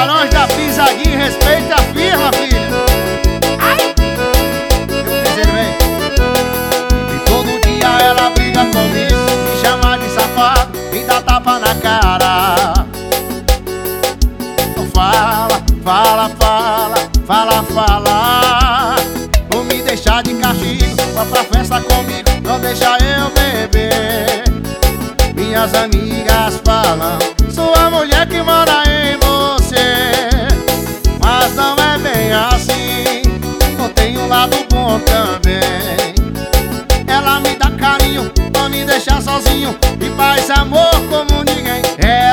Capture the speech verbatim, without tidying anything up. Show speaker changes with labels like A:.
A: Barões da Pisadinha, respeita a firma, filha. Ai! Eu fiz ele, vem. E todo dia ela briga comigo, me chama de safado, me dá tapa na cara. Fala, fala, fala, fala, fala. Vou me deixar de castigo, vá pra festa comigo, não deixa eu beber. Minhas amigas falam, sua mulher que mora em você. Mas não é bem assim, não tem um lado bom também. Ela me dá carinho, não me deixa sozinho, e faz amor como ninguém. É